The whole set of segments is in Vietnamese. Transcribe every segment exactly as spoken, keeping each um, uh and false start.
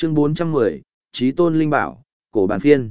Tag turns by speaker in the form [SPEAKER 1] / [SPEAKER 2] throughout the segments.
[SPEAKER 1] Chương bốn trăm mười, Chí Tôn Linh Bảo, Cổ Bản Phiên.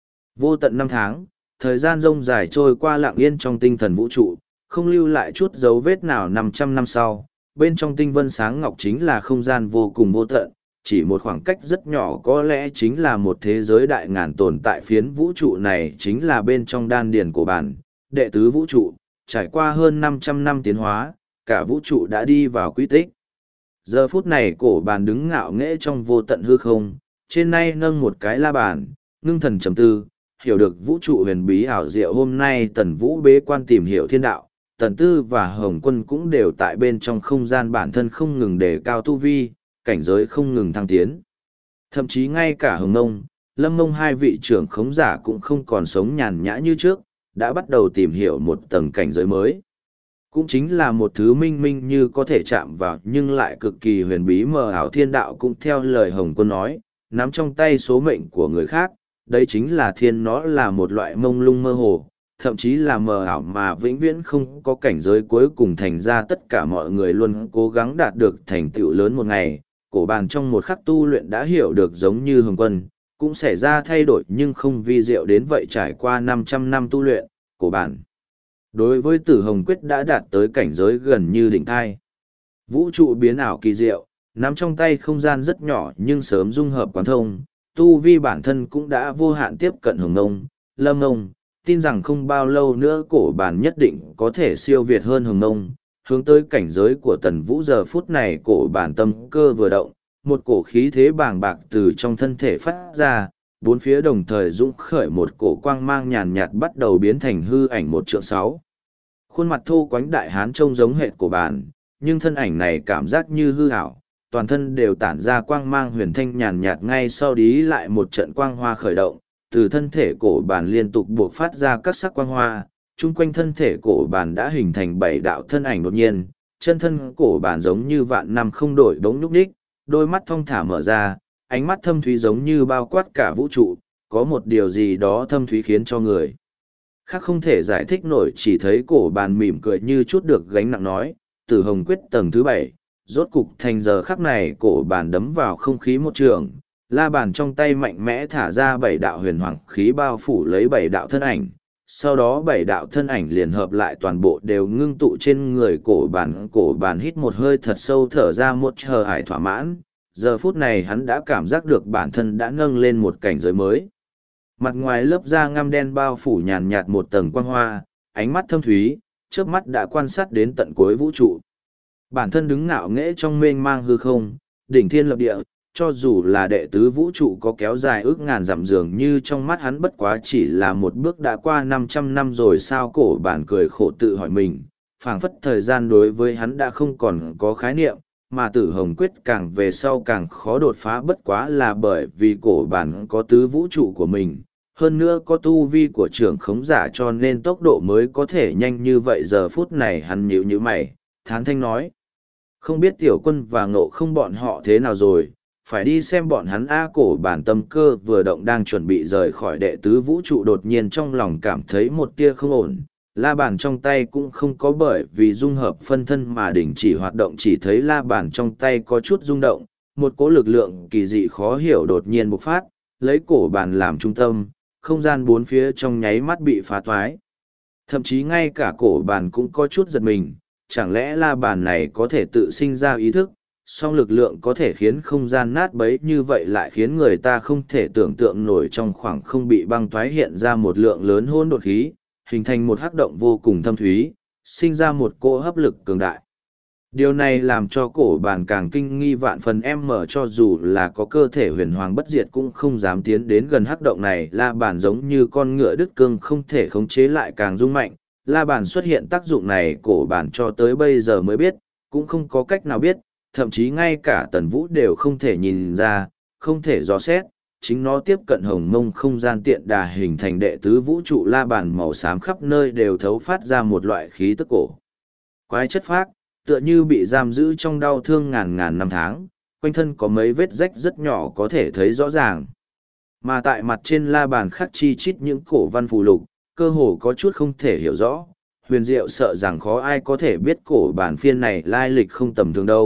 [SPEAKER 1] Vô tận năm tháng, thời gian rông dài trôi qua lặng yên trong tinh thần vũ trụ, không lưu lại chút dấu vết nào. Năm trăm năm sau, bên trong tinh vân sáng ngọc chính là không gian vô cùng vô tận, chỉ một khoảng cách rất nhỏ có lẽ chính là một thế giới đại ngàn tồn tại. Phiến vũ trụ này chính là bên trong đan điền Cổ Bản, đệ tứ vũ trụ, trải qua hơn năm trăm năm tiến hóa, cả vũ trụ đã đi vào quy tích. Giờ phút này Cổ Bản đứng ngạo nghễ trong vô tận hư không, trên nay nâng một cái la bàn, ngưng thần trầm tư, hiểu được vũ trụ huyền bí ảo diệu. Hôm nay Tần Vũ bế quan tìm hiểu thiên đạo, Tần Tư và Hồng Quân cũng đều tại bên trong không gian bản thân không ngừng đề cao tu vi, cảnh giới không ngừng thăng tiến. Thậm chí ngay cả Hồng Nông, Lâm Nông hai vị trưởng khống giả cũng không còn sống nhàn nhã như trước, đã bắt đầu tìm hiểu một tầng cảnh giới mới. Cũng chính là một thứ minh minh như có thể chạm vào nhưng lại cực kỳ huyền bí mờ ảo. Thiên đạo cũng theo lời Hồng Quân nói, nắm trong tay số mệnh của người khác, đấy chính là thiên. Nó là một loại mông lung mơ hồ, thậm chí là mờ ảo mà vĩnh viễn không có cảnh giới cuối cùng. Thành ra tất cả mọi người luôn cố gắng đạt được thành tựu lớn một ngày. Cổ Bản trong một khắc tu luyện đã hiểu được, giống như Hồng Quân, cũng xảy ra thay đổi nhưng không vi diệu đến vậy. Trải qua năm trăm năm tu luyện, Cổ Bản đối với Tử Hồng Quyết đã đạt tới cảnh giới gần như đỉnh thai. Vũ trụ biến ảo kỳ diệu, nắm trong tay không gian rất nhỏ nhưng sớm dung hợp quán thông, tu vi bản thân cũng đã vô hạn tiếp cận Hồng Nông, Lâm Nông. Tin rằng không bao lâu nữa Cổ Bản nhất định có thể siêu việt hơn Hồng Nông, hướng tới cảnh giới của Tần Vũ. Giờ phút này Cổ Bản tâm cơ vừa động, một cổ khí thế bàng bạc từ trong thân thể phát ra, bốn phía đồng thời dũng khởi một cổ quang mang nhàn nhạt, bắt đầu biến thành hư ảnh một trượng sáu. Khuôn mặt thô quánh đại hán trông giống hệt Cổ Bản, nhưng thân ảnh này cảm giác như hư ảo, toàn thân đều tản ra quang mang huyền thanh nhàn nhạt. Ngay sau đó lại một trận quang hoa khởi động, từ thân thể Cổ Bản liên tục buộc phát ra các sắc quang hoa, chung quanh thân thể Cổ Bản đã hình thành bảy đạo thân ảnh. Đột nhiên, chân thân Cổ Bản giống như vạn năm không đổi bỗng nhúc nhích, đôi mắt thong thả mở ra, ánh mắt thâm thúy giống như bao quát cả vũ trụ, có một điều gì đó thâm thúy khiến cho người khác không thể giải thích nổi. Chỉ thấy Cổ Bản mỉm cười như chút được gánh nặng nói, Tử Hồng Quyết tầng thứ bảy, rốt cục thành. Giờ khắc này Cổ Bản đấm vào không khí một trường, la bàn trong tay mạnh mẽ thả ra bảy đạo huyền hoàng khí bao phủ lấy bảy đạo thân ảnh. Sau đó bảy đạo thân ảnh liền hợp lại, toàn bộ đều ngưng tụ trên người Cổ Bản. Cổ Bản hít một hơi thật sâu, thở ra một hờ hải thỏa mãn. Giờ phút này hắn đã cảm giác được bản thân đã nâng lên một cảnh giới mới. Mặt ngoài lớp da ngăm đen bao phủ nhàn nhạt một tầng quang hoa, ánh mắt thâm thúy, chớp mắt đã quan sát đến tận cuối vũ trụ. Bản thân đứng ngạo nghễ trong mênh mang hư không, đỉnh thiên lập địa, cho dù là đệ tứ vũ trụ có kéo dài ước ngàn dặm, dường như trong mắt hắn bất quá chỉ là một bước đã qua năm trăm năm rồi sao. Cổ Bản cười khổ tự hỏi mình, phảng phất thời gian đối với hắn đã không còn có khái niệm, mà Tử Hồng Quyết càng về sau càng khó đột phá, bất quá là bởi vì Cổ Bản có tứ vũ trụ của mình, hơn nữa có tu vi của trưởng khống giả, cho nên tốc độ mới có thể nhanh như vậy. Giờ phút này hắn nhíu nhíu mày, thán thanh nói, không biết Tiểu Quân và Ngộ Không bọn họ thế nào rồi, phải đi xem bọn hắn a. Cổ Bản tâm cơ vừa động, đang chuẩn bị rời khỏi đệ tứ vũ trụ, đột nhiên trong lòng cảm thấy một tia không ổn. La bàn trong tay cũng không có bởi vì dung hợp phân thân mà đình chỉ hoạt động, chỉ thấy la bàn trong tay có chút rung động, một cỗ lực lượng kỳ dị khó hiểu đột nhiên bộc phát, lấy Cổ Bản làm trung tâm, không gian bốn phía trong nháy mắt bị phá toái. Thậm chí ngay cả Cổ Bản cũng có chút giật mình, chẳng lẽ la bàn này có thể tự sinh ra ý thức, song lực lượng có thể khiến không gian nát bấy như vậy lại khiến người ta không thể tưởng tượng nổi. Trong khoảng không bị băng toái hiện ra một lượng lớn hỗn độn khí, hình thành một hắc động vô cùng thâm thúy, sinh ra một cỗ hấp lực cường đại. Điều này làm cho Cổ Bản càng kinh nghi vạn phần, em mở cho dù là có cơ thể huyền hoàng bất diệt cũng không dám tiến đến gần hắc động này. La bàn giống như con ngựa đứt cương không thể khống chế lại càng rung mạnh. La bàn xuất hiện tác dụng này Cổ Bản cho tới bây giờ mới biết, cũng không có cách nào biết, thậm chí ngay cả Tần Vũ đều không thể nhìn ra, không thể dò xét. Chính nó tiếp cận Hồng Mông không gian tiện đà hình thành đệ tứ vũ trụ. La bàn màu xám khắp nơi đều thấu phát ra một loại khí tức cổ quái chất phác, tựa như bị giam giữ trong đau thương ngàn ngàn năm tháng, quanh thân có mấy vết rách rất nhỏ có thể thấy rõ ràng. Mà tại mặt trên la bàn khắc chi chít những cổ văn phù lục, cơ hồ có chút không thể hiểu rõ, huyền diệu sợ rằng khó ai có thể biết. Cổ bản phiên này lai lịch không tầm thường đâu,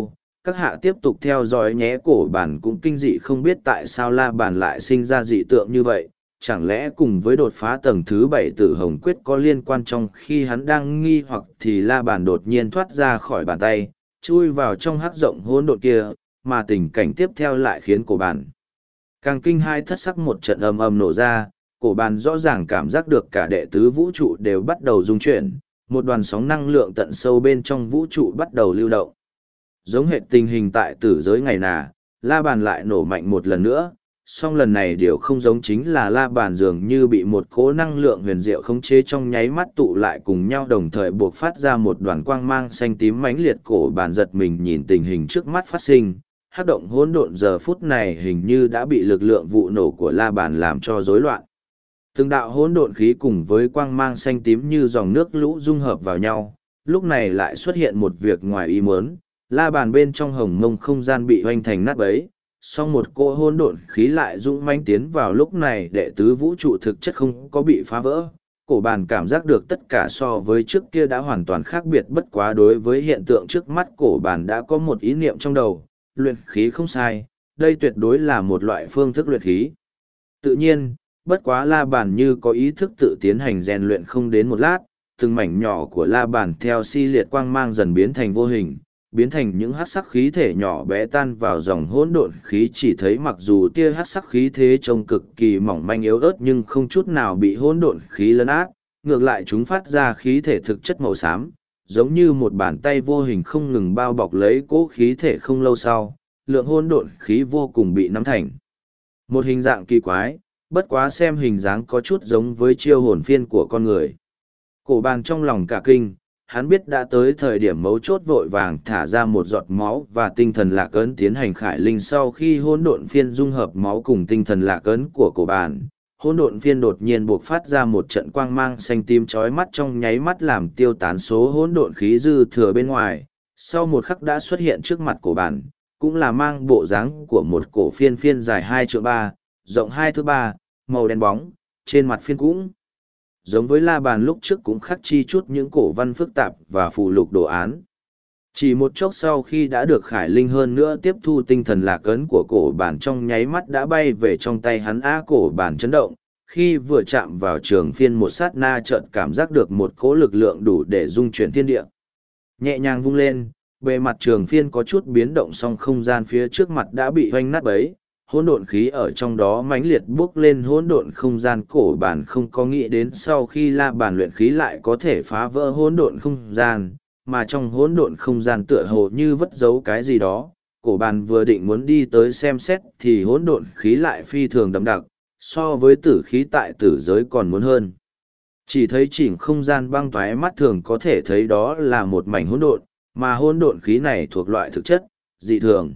[SPEAKER 1] Các hạ tiếp tục theo dõi nhé, cổ bản cũng kinh dị không biết tại sao la bàn lại sinh ra dị tượng như vậy, chẳng lẽ cùng với đột phá tầng thứ bảy tử hồng quyết có liên quan. Trong khi hắn đang nghi hoặc thì la bàn đột nhiên thoát ra khỏi bàn tay, chui vào trong hắc rộng hỗn độn kia, mà tình cảnh tiếp theo lại khiến cổ bản càng kinh hai thất sắc. Một trận ầm ầm nổ ra, cổ bàn rõ ràng cảm giác được cả đệ tứ vũ trụ đều bắt đầu rung chuyển, một đoàn sóng năng lượng tận sâu bên trong vũ trụ bắt đầu lưu động. Giống hệt tình hình tại tử giới ngày nà, la bàn lại nổ mạnh một lần nữa, song lần này điều không giống, chính là la bàn dường như bị một cỗ năng lượng huyền diệu khống chế, trong nháy mắt tụ lại cùng nhau, đồng thời buộc phát ra một đoàn quang mang xanh tím mãnh liệt. Cổ bàn giật mình nhìn tình hình trước mắt phát sinh, hắc động hỗn độn giờ phút này hình như đã bị lực lượng vụ nổ của la bàn làm cho rối loạn. Từng đạo hỗn độn khí cùng với quang mang xanh tím như dòng nước lũ dung hợp vào nhau, lúc này lại xuất hiện một việc ngoài ý muốn, la bàn bên trong hồng mông không gian bị hoành thành nát bấy, song một cỗ hỗn độn khí lại dũng mãnh tiến vào. Lúc này đệ tứ vũ trụ thực chất không có bị phá vỡ, cổ bàn cảm giác được tất cả so với trước kia đã hoàn toàn khác biệt. Bất quá đối với hiện tượng trước mắt, cổ bàn đã có một ý niệm trong đầu, luyện khí không sai, đây tuyệt đối là một loại phương thức luyện khí tự nhiên. Bất quá la bàn như có ý thức tự tiến hành rèn luyện, không đến một lát, từng mảnh nhỏ của la bàn theo si liệt quang mang dần biến thành vô hình, biến thành những hắc sắc khí thể nhỏ bé tan vào dòng hỗn độn khí. Chỉ thấy mặc dù tia hắc sắc khí thế trông cực kỳ mỏng manh yếu ớt, nhưng không chút nào bị hỗn độn khí lấn át, ngược lại chúng phát ra khí thể thực chất màu xám, giống như một bàn tay vô hình không ngừng bao bọc lấy cỗ khí thể. Không lâu sau, lượng hỗn độn khí vô cùng bị nắm thành một hình dạng kỳ quái, bất quá xem hình dáng có chút giống với chiêu hồn phiên của con người. Cổ bàn trong lòng cả kinh, hắn biết đã tới thời điểm mấu chốt, vội vàng thả ra một giọt máu và tinh thần lạc ấn tiến hành khải linh. Sau khi hỗn độn phiên dung hợp máu cùng tinh thần lạc ấn của cổ bàn, hỗn độn phiên đột nhiên buộc phát ra một trận quang mang xanh tím chói mắt, trong nháy mắt làm tiêu tán số hỗn độn khí dư thừa bên ngoài. Sau một khắc đã xuất hiện trước mặt cổ bàn, cũng là mang bộ dáng của một cổ phiên phiên dài hai trượng ba, rộng hai thước ba, màu đen bóng, trên mặt phiên cũng giống với la bàn lúc trước, cũng khắc chi chút những cổ văn phức tạp và phù lục đồ án. Chỉ một chốc sau khi đã được khải linh, hơn nữa tiếp thu tinh thần lạc ấn của cổ bản, trong nháy mắt đã bay về trong tay hắn. Á, cổ bản chấn động, khi vừa chạm vào trường phiên một sát na, chợt cảm giác được một cỗ lực lượng đủ để dung chuyển thiên địa. Nhẹ nhàng vung lên, bề mặt trường phiên có chút biến động, song không gian phía trước mặt đã bị hoanh nát bấy, hỗn độn khí ở trong đó mãnh liệt bước lên hỗn độn không gian. Cổ bản không có nghĩ đến sau khi la bàn luyện khí lại có thể phá vỡ hỗn độn không gian, mà trong hỗn độn không gian tựa hồ như vất giấu cái gì đó. Cổ bàn vừa định muốn đi tới xem xét thì hỗn độn khí lại phi thường đậm đặc, so với tử khí tại tử giới còn muốn hơn. Chỉ thấy chỉnh không gian băng toái, mắt thường có thể thấy đó là một mảnh hỗn độn, mà hỗn độn khí này thuộc loại thực chất dị thường.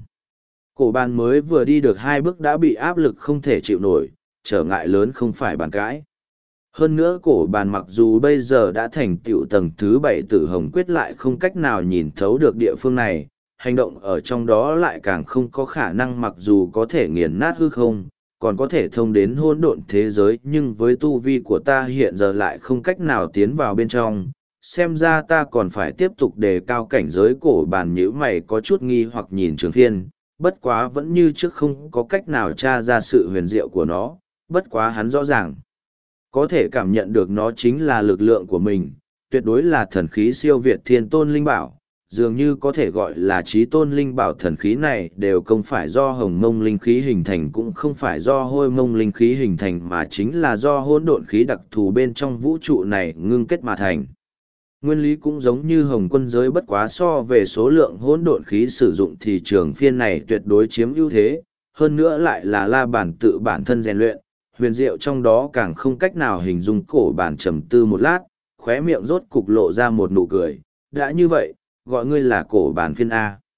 [SPEAKER 1] Cổ bàn mới vừa đi được hai bước đã bị áp lực không thể chịu nổi, trở ngại lớn không phải bàn cãi. Hơn nữa cổ bàn mặc dù bây giờ đã thành tựu tầng thứ bảy tử hồng quyết, lại không cách nào nhìn thấu được địa phương này, hành động ở trong đó lại càng không có khả năng. Mặc dù có thể nghiền nát hư không, còn có thể thông đến hỗn độn thế giới, nhưng với tu vi của ta hiện giờ lại không cách nào tiến vào bên trong. Xem ra ta còn phải tiếp tục đề cao cảnh giới. Cổ bàn nhíu mày có chút nghi hoặc nhìn trường phiên, bất quá vẫn như trước không có cách nào tra ra sự huyền diệu của nó. Bất quá hắn rõ ràng có thể cảm nhận được nó chính là lực lượng của mình, tuyệt đối là thần khí siêu việt thiên tôn linh bảo, dường như có thể gọi là chí tôn linh bảo. Thần khí này đều không phải do hồng mông linh khí hình thành, cũng không phải do hôi mông linh khí hình thành, mà chính là do hỗn độn khí đặc thù bên trong vũ trụ này ngưng kết mà thành. Nguyên lý cũng giống như hồng quân giới, bất quá so về số lượng hỗn độn khí sử dụng thì trường phiên này tuyệt đối chiếm ưu thế, hơn nữa lại là la bản tự bản thân rèn luyện, huyền diệu trong đó càng không cách nào hình dung. Cổ bản trầm tư một lát, khóe miệng rốt cục lộ ra một nụ cười. Đã như vậy, gọi ngươi là cổ bản phiên A.